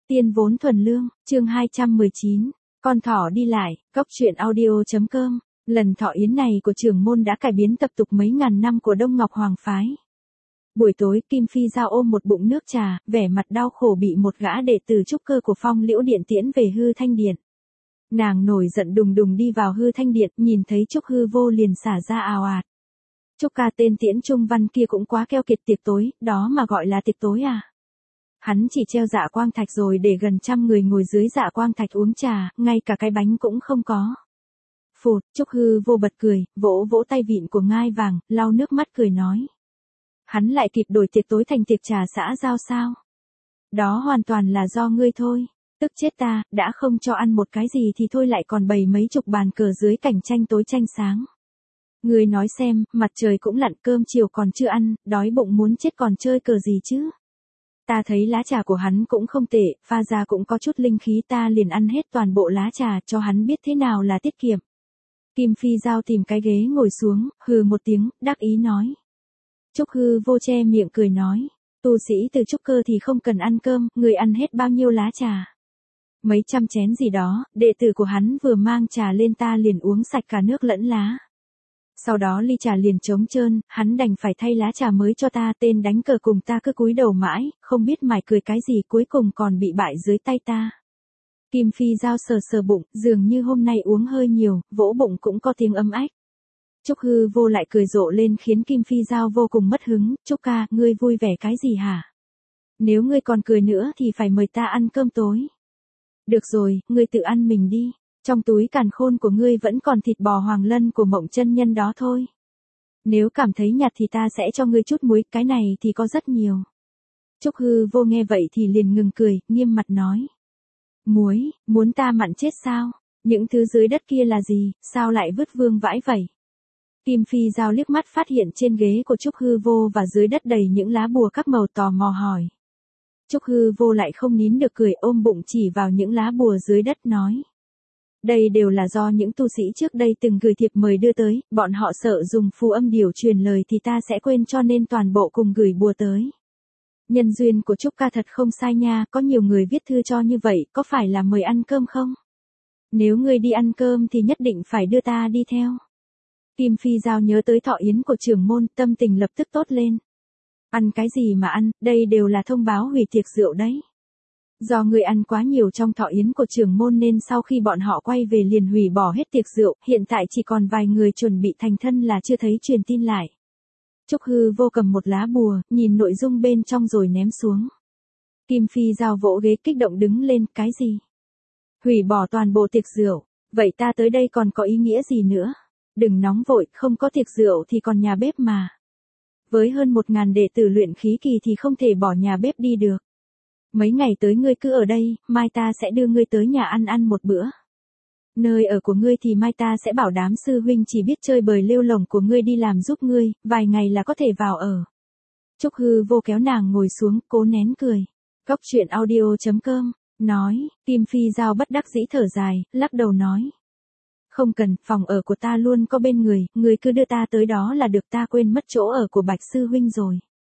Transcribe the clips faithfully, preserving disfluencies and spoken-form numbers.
Tiên vốn thuần lương, chương hai trăm mười chín, con thỏ đi lại, cốc truyện audio.com. Lần thọ yến này của trưởng môn đã cải biến tập tục mấy ngàn năm của Đông Ngọc Hoàng phái. Buổi tối, Kim Phi Giao ôm một bụng nước trà, vẻ mặt đau khổ bị một gã đệ tử trúc cơ của Phong Liễu Điện tiễn về Hư Thanh Điện. Nàng nổi giận đùng đùng đi vào Hư Thanh Điện, nhìn thấy Trúc Hư Vô liền xả ra ào ạt. Trúc ca tên tiễn trung văn kia cũng quá keo kiệt, tiệc tối, đó mà gọi là tiệc tối à? Hắn chỉ treo dạ quang thạch rồi để gần trăm người ngồi dưới dạ quang thạch uống trà, ngay cả cái bánh cũng không có. Phụt, Trúc Hư Vô bật cười, vỗ vỗ tay vịn của ngai vàng, lau nước mắt cười nói. Hắn lại kịp đổi tiệc tối thành tiệc trà xã giao sao? Đó hoàn toàn là do ngươi thôi. Tức chết ta, đã không cho ăn một cái gì thì thôi lại còn bày mấy chục bàn cờ dưới cảnh tranh tối tranh sáng. Ngươi nói xem, mặt trời cũng lặn, cơm chiều còn chưa ăn, đói bụng muốn chết còn chơi cờ gì chứ? Ta thấy lá trà của hắn cũng không tệ, pha ra cũng có chút linh khí, ta liền ăn hết toàn bộ lá trà cho hắn biết thế nào là tiết kiệm. Kim Phi Giao tìm cái ghế ngồi xuống, hừ một tiếng, đắc ý nói. Trúc Hư Vô che miệng cười nói, tu sĩ từ trúc cơ thì không cần ăn cơm, người ăn hết bao nhiêu lá trà? Mấy trăm chén gì đó, đệ tử của hắn vừa mang trà lên ta liền uống sạch cả nước lẫn lá. Sau đó ly trà liền trống trơn, hắn đành phải thay lá trà mới cho ta, tên đánh cờ cùng ta cứ cúi đầu mãi, không biết mải cười cái gì, cuối cùng còn bị bại dưới tay ta. Kim Phi Giao sờ sờ bụng, dường như hôm nay uống hơi nhiều, vỗ bụng cũng có tiếng ấm ách. Trúc Hư Vô lại cười rộ lên khiến Kim Phi Giao vô cùng mất hứng, Trúc ca, ngươi vui vẻ cái gì hả? Nếu ngươi còn cười nữa thì phải mời ta ăn cơm tối. Được rồi, ngươi tự ăn mình đi. Trong túi càn khôn của ngươi vẫn còn thịt bò hoàng lân của Mộng chân nhân đó thôi. Nếu cảm thấy nhạt thì ta sẽ cho ngươi chút muối, cái này thì có rất nhiều. Trúc Hư Vô nghe vậy thì liền ngừng cười, nghiêm mặt nói. Muối, muốn ta mặn chết sao? Những thứ dưới đất kia là gì, sao lại vứt vương vãi vậy? Kim Phi Giao liếc mắt phát hiện trên ghế của Trúc Hư Vô và dưới đất đầy những lá bùa các màu, tò mò hỏi. Trúc Hư Vô lại không nín được cười, ôm bụng chỉ vào những lá bùa dưới đất nói. Đây đều là do những tu sĩ trước đây từng gửi thiệp mời đưa tới, bọn họ sợ dùng phù âm điểu truyền lời thì ta sẽ quên cho nên toàn bộ cùng gửi bùa tới. Nhân duyên của Trúc ca thật không sai nha, có nhiều người viết thư cho như vậy, có phải là mời ăn cơm không? Nếu ngươi đi ăn cơm thì nhất định phải đưa ta đi theo. Kim Phi Giao nhớ tới thọ yến của trưởng môn, tâm tình lập tức tốt lên. Ăn cái gì mà ăn, đây đều là thông báo hủy tiệc rượu đấy. Do người ăn quá nhiều trong thọ yến của trưởng môn nên sau khi bọn họ quay về liền hủy bỏ hết tiệc rượu, hiện tại chỉ còn vài người chuẩn bị thành thân là chưa thấy truyền tin lại. Trúc Hư Vô cầm một lá bùa, nhìn nội dung bên trong rồi ném xuống. Kim Phi Giao vỗ ghế kích động đứng lên, cái gì? Hủy bỏ toàn bộ tiệc rượu, vậy ta tới đây còn có ý nghĩa gì nữa? Đừng nóng vội, không có tiệc rượu thì còn nhà bếp mà. Với hơn một ngàn đệ tử luyện khí kỳ thì không thể bỏ nhà bếp đi được. Mấy ngày tới ngươi cứ ở đây, mai ta sẽ đưa ngươi tới nhà ăn ăn một bữa. Nơi ở của ngươi thì mai ta sẽ bảo đám sư huynh chỉ biết chơi bời lêu lổng của ngươi đi làm giúp ngươi, vài ngày là có thể vào ở. Trúc Hư Vô kéo nàng ngồi xuống, cố nén cười. Cốc truyện audio.com, nói, Kim Phi Giao bất đắc dĩ thở dài, lắc đầu nói. Không cần, phòng ở của ta luôn có bên người, ngươi cứ đưa ta tới đó là được, ta quên mất chỗ ở của Bạch sư huynh rồi.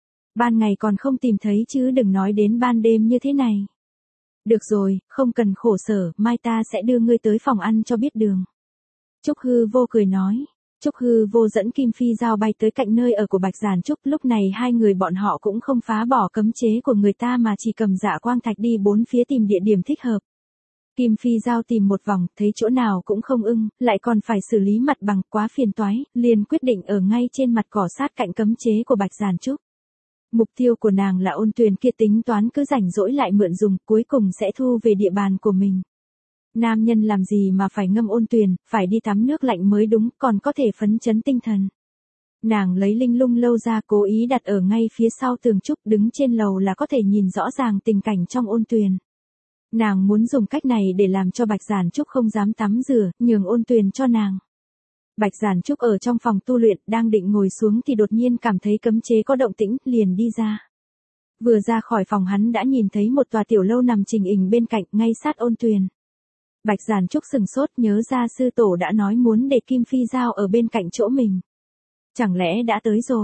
Ban ngày còn không tìm thấy chứ đừng nói đến ban đêm như thế này. Được rồi, không cần khổ sở, mai ta sẽ đưa ngươi tới phòng ăn cho biết đường. Trúc Hư Vô cười nói. Trúc Hư Vô dẫn Kim Phi Giao bay tới cạnh nơi ở của Bạch Giản Trúc, lúc này hai người bọn họ cũng không phá bỏ cấm chế của người ta mà chỉ cầm dạ quang thạch đi bốn phía tìm địa điểm thích hợp. Kim Phi Giao tìm một vòng, thấy chỗ nào cũng không ưng, lại còn phải xử lý mặt bằng, quá phiền toái, liền quyết định ở ngay trên mặt cỏ sát cạnh cấm chế của Bạch Giản Trúc. Mục tiêu của nàng là Ôn Tuyền kia, tính toán cứ rảnh rỗi lại mượn dùng, cuối cùng sẽ thu về địa bàn của mình. Nam nhân làm gì mà phải ngâm Ôn Tuyền, phải đi tắm nước lạnh mới đúng, còn có thể phấn chấn tinh thần. Nàng lấy linh lung lâu ra, cố ý đặt ở ngay phía sau tường trúc, đứng trên lầu là có thể nhìn rõ ràng tình cảnh trong Ôn Tuyền. Nàng muốn dùng cách này để làm cho Bạch Giản Trúc không dám tắm rửa, nhường Ôn Tuyền cho nàng. Bạch Giản Trúc ở trong phòng tu luyện, đang định ngồi xuống thì đột nhiên cảm thấy cấm chế có động tĩnh, liền đi ra. Vừa ra khỏi phòng hắn đã nhìn thấy một tòa tiểu lâu nằm trình hình bên cạnh, ngay sát Ôn Tuyền. Bạch Giản Trúc sừng sốt, nhớ ra sư tổ đã nói muốn để Kim Phi Giao ở bên cạnh chỗ mình. Chẳng lẽ đã tới rồi?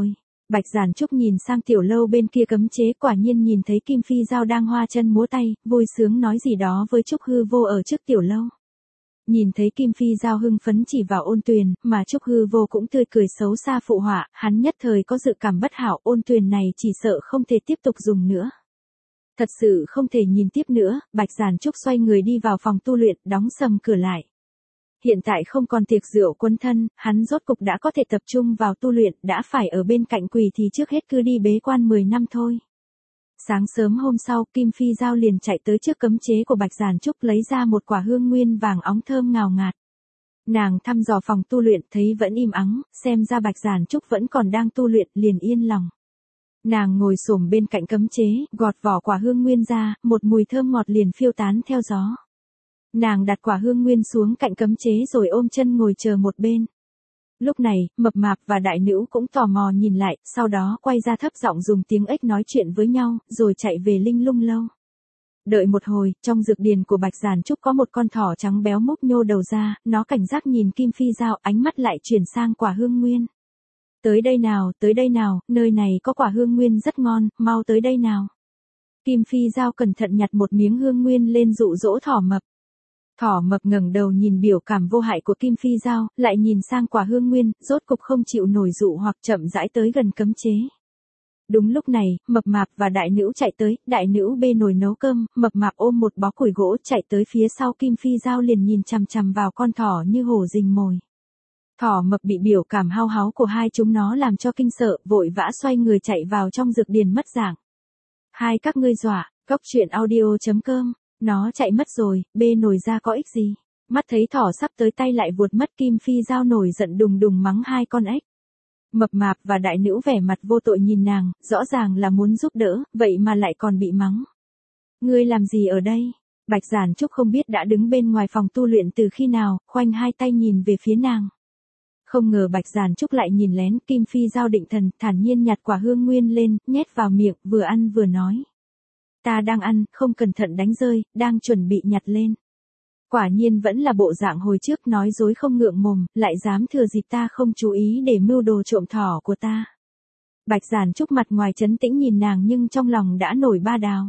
Bạch Giản Trúc nhìn sang tiểu lâu bên kia cấm chế, quả nhiên nhìn thấy Kim Phi Giao đang hoa chân múa tay, vui sướng nói gì đó với Trúc Hư Vô ở trước tiểu lâu. Nhìn thấy Kim Phi Giao hưng phấn chỉ vào Ôn Tuyền, mà Trúc Hư Vô cũng tươi cười xấu xa phụ họa, hắn nhất thời có dự cảm bất hảo, Ôn Tuyền này chỉ sợ không thể tiếp tục dùng nữa. Thật sự không thể nhìn tiếp nữa, Bạch Giản Trúc xoay người đi vào phòng tu luyện, đóng sầm cửa lại. Hiện tại không còn tiệc rượu quấn thân, hắn rốt cục đã có thể tập trung vào tu luyện, đã phải ở bên cạnh quỷ thì trước hết cứ đi bế quan mười năm thôi. Sáng sớm hôm sau, Kim Phi Giao liền chạy tới trước cấm chế của Bạch Giản Trúc lấy ra một quả hương nguyên vàng óng thơm ngào ngạt. Nàng thăm dò phòng tu luyện thấy vẫn im ắng, xem ra Bạch Giản Trúc vẫn còn đang tu luyện liền yên lòng. Nàng ngồi xổm bên cạnh cấm chế, gọt vỏ quả hương nguyên ra, một mùi thơm ngọt liền phiêu tán theo gió. Nàng đặt quả hương nguyên xuống cạnh cấm chế rồi ôm chân ngồi chờ một bên. Lúc này, Mập Mạp và Đại Nữu cũng tò mò nhìn lại, sau đó quay ra thấp giọng dùng tiếng ếch nói chuyện với nhau, rồi chạy về Linh Lung lâu. Đợi một hồi, trong dược điền của Bạch Giản Trúc có một con thỏ trắng béo mốc nhô đầu ra, nó cảnh giác nhìn Kim Phi Giao, ánh mắt lại chuyển sang quả hương nguyên. Tới đây nào, tới đây nào, nơi này có quả hương nguyên rất ngon, mau tới đây nào. Kim Phi Giao cẩn thận nhặt một miếng hương nguyên lên dụ dỗ thỏ mập. Thỏ mập ngẩng đầu nhìn biểu cảm vô hại của Kim Phi Giao, lại nhìn sang quả hương nguyên, rốt cục không chịu nổi dụ hoặc chậm rãi tới gần cấm chế. Đúng lúc này, Mập Mạp và Đại Nữu chạy tới, Đại Nữu bê nồi nấu cơm, Mập Mạp ôm một bó củi gỗ chạy tới phía sau Kim Phi Giao liền nhìn chằm chằm vào con thỏ như hổ rình mồi. Thỏ Mập bị biểu cảm hao háo của hai chúng nó làm cho kinh sợ, vội vã xoay người chạy vào trong dược điền mất dạng. Hai các ngươi dọa, cốc truyện audio chấm com. Nó chạy mất rồi, bê nồi ra có ích gì. Mắt thấy thỏ sắp tới tay lại vuột mất, Kim Phi Giao nổi giận đùng đùng mắng hai con ếch. Mập Mạp và Đại Nữu vẻ mặt vô tội nhìn nàng, rõ ràng là muốn giúp đỡ, vậy mà lại còn bị mắng. Ngươi làm gì ở đây? Bạch Giản Trúc không biết đã đứng bên ngoài phòng tu luyện từ khi nào, khoanh hai tay nhìn về phía nàng. Không ngờ Bạch Giản Trúc lại nhìn lén, Kim Phi Giao định thần, thản nhiên nhặt quả hương nguyên lên, nhét vào miệng, vừa ăn vừa nói. Ta đang ăn, không cẩn thận đánh rơi, đang chuẩn bị nhặt lên. Quả nhiên vẫn là bộ dạng hồi trước, nói dối không ngượng mồm, lại dám thừa dịp ta không chú ý để mưu đồ trộm thỏ của ta. Bạch Giản Trúc mặt ngoài trấn tĩnh nhìn nàng nhưng trong lòng đã nổi ba đào.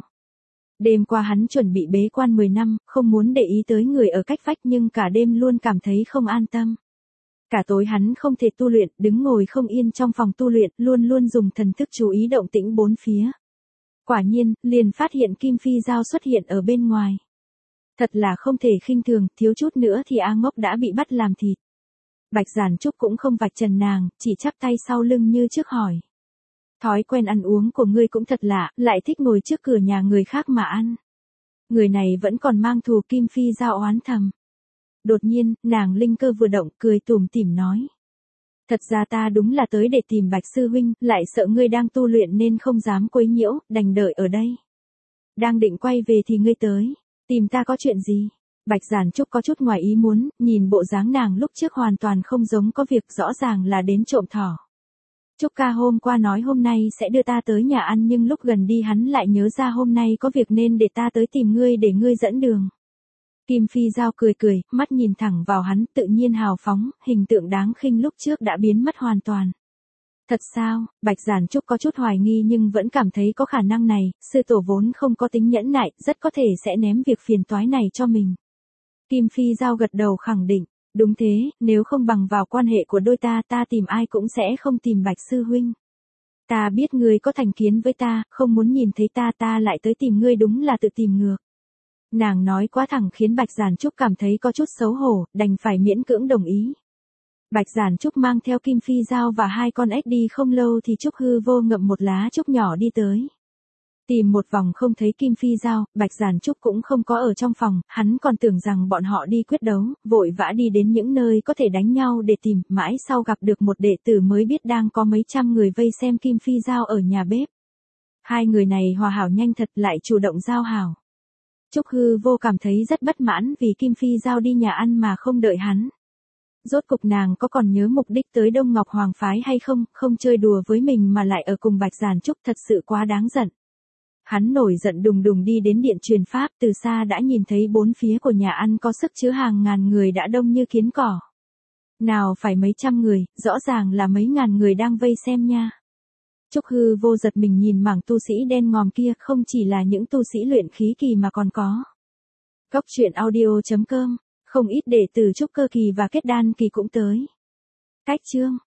Đêm qua hắn chuẩn bị bế quan mười năm, không muốn để ý tới người ở cách vách nhưng cả đêm luôn cảm thấy không an tâm. Cả tối hắn không thể tu luyện, đứng ngồi không yên trong phòng tu luyện, luôn luôn dùng thần thức chú ý động tĩnh bốn phía. Quả nhiên, liền phát hiện Kim Phi Giao xuất hiện ở bên ngoài. Thật là không thể khinh thường, thiếu chút nữa thì A Ngốc đã bị bắt làm thịt. Bạch Giản Trúc cũng không vạch trần nàng, chỉ chắp tay sau lưng như trước hỏi. Thói quen ăn uống của ngươi cũng thật lạ, lại thích ngồi trước cửa nhà người khác mà ăn. Người này vẫn còn mang thù, Kim Phi Giao oán thầm. Đột nhiên, nàng linh cơ vừa động, cười tủm tỉm nói. Thật ra ta đúng là tới để tìm Bạch Sư Huynh, lại sợ ngươi đang tu luyện nên không dám quấy nhiễu, đành đợi ở đây. Đang định quay về thì ngươi tới, tìm ta có chuyện gì? Bạch Giản Trúc có chút ngoài ý muốn, nhìn bộ dáng nàng lúc trước hoàn toàn không giống có việc, rõ ràng là đến trộm thỏ. Trúc ca hôm qua nói hôm nay sẽ đưa ta tới nhà ăn nhưng lúc gần đi hắn lại nhớ ra hôm nay có việc nên để ta tới tìm ngươi để ngươi dẫn đường. Kim Phi Giao cười cười, mắt nhìn thẳng vào hắn, tự nhiên hào phóng, hình tượng đáng khinh lúc trước đã biến mất hoàn toàn. Thật sao? Bạch Giản Trúc có chút hoài nghi nhưng vẫn cảm thấy có khả năng này, sư tổ vốn không có tính nhẫn nại, rất có thể sẽ ném việc phiền toái này cho mình. Kim Phi Giao gật đầu khẳng định, đúng thế, nếu không bằng vào quan hệ của đôi ta, ta tìm ai cũng sẽ không tìm Bạch Sư Huynh. Ta biết ngươi có thành kiến với ta, không muốn nhìn thấy ta ta lại tới tìm ngươi đúng là tự tìm ngược. Nàng nói quá thẳng khiến Bạch Giản Trúc cảm thấy có chút xấu hổ, đành phải miễn cưỡng đồng ý. Bạch Giản Trúc mang theo Kim Phi Giao và hai con ếch đi không lâu thì Trúc Hư Vô ngậm một lá trúc nhỏ đi tới. Tìm một vòng không thấy Kim Phi Giao, Bạch Giản Trúc cũng không có ở trong phòng, hắn còn tưởng rằng bọn họ đi quyết đấu, vội vã đi đến những nơi có thể đánh nhau để tìm, mãi sau gặp được một đệ tử mới biết đang có mấy trăm người vây xem Kim Phi Giao ở nhà bếp. Hai người này hòa hảo nhanh thật, lại chủ động giao hảo. Trúc Hư Vô cảm thấy rất bất mãn vì Kim Phi Giao đi nhà ăn mà không đợi hắn. Rốt cục nàng có còn nhớ mục đích tới Đông Ngọc Hoàng Phái hay không, không chơi đùa với mình mà lại ở cùng Bạch Giản Trúc, thật sự quá đáng giận. Hắn nổi giận đùng đùng đi đến điện truyền pháp, từ xa đã nhìn thấy bốn phía của nhà ăn có sức chứa hàng ngàn người đã đông như kiến cỏ. Nào phải mấy trăm người, rõ ràng là mấy ngàn người đang vây xem nha. Trúc Hư Vô giật mình nhìn mảng tu sĩ đen ngòm kia, không chỉ là những tu sĩ luyện khí kỳ mà còn có. Cốc truyện audio chấm com, không ít đệ tử trúc cơ kỳ và kết đan kỳ cũng tới. Cách chương